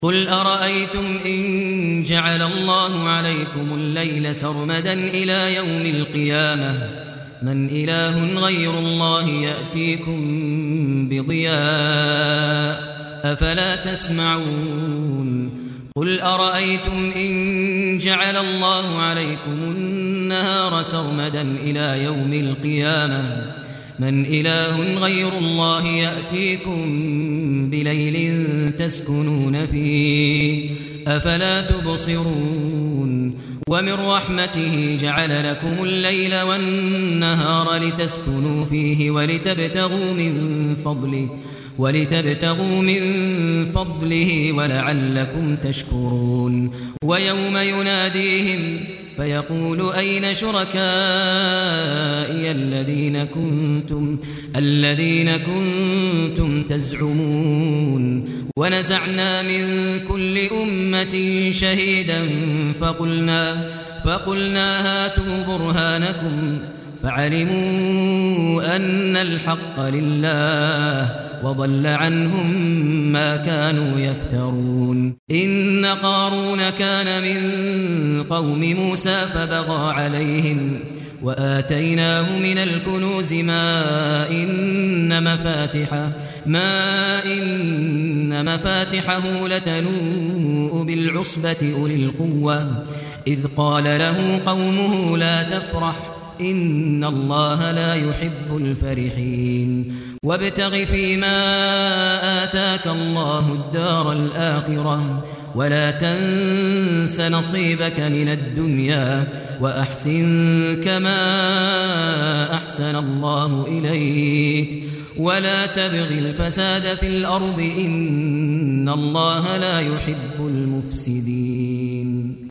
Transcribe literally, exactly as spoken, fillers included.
قل أرأيتم إن جعل الله عليكم الليل سرمدا إلى يوم القيامة من إله غير الله يأتيكم بضياء أفلا تسمعون قل أرأيتم إن جعل الله عليكم النهار سرمدا إلى يوم القيامة من إله غير الله يأتيكم بليل تسكنون فيه أفلا تبصرون ومن رحمته جعل لكم الليل والنهار لتسكنوا فيه ولتبتغوا من فضله ولتبتغوا من فضله ولعلكم تشكرون ويوم يناديهم فيقول أين شركائي الذين كنتم الذين كنتم تزعمون ونزعنا من كل أمة شهيدا فقلنا فقلنا هاتوا برهانكم فعلموا أن الحق لله وضل عنهم ما كانوا يفترون إن قارون كان من قوم موسى فبغى عليهم وآتيناه من الكنوز ما إن مفاتحه ما إن مفاتحه لتنوء بالعصبة أولي القوة إذ قال له قومه لا تفرح إن الله لا يحب الفرحين وابتغ فيما آتاك الله الدار الآخرة ولا تنس نصيبك من الدنيا وأحسن كما أحسن الله إليك ولا تبغ الفساد في الأرض إن الله لا يحب المفسدين.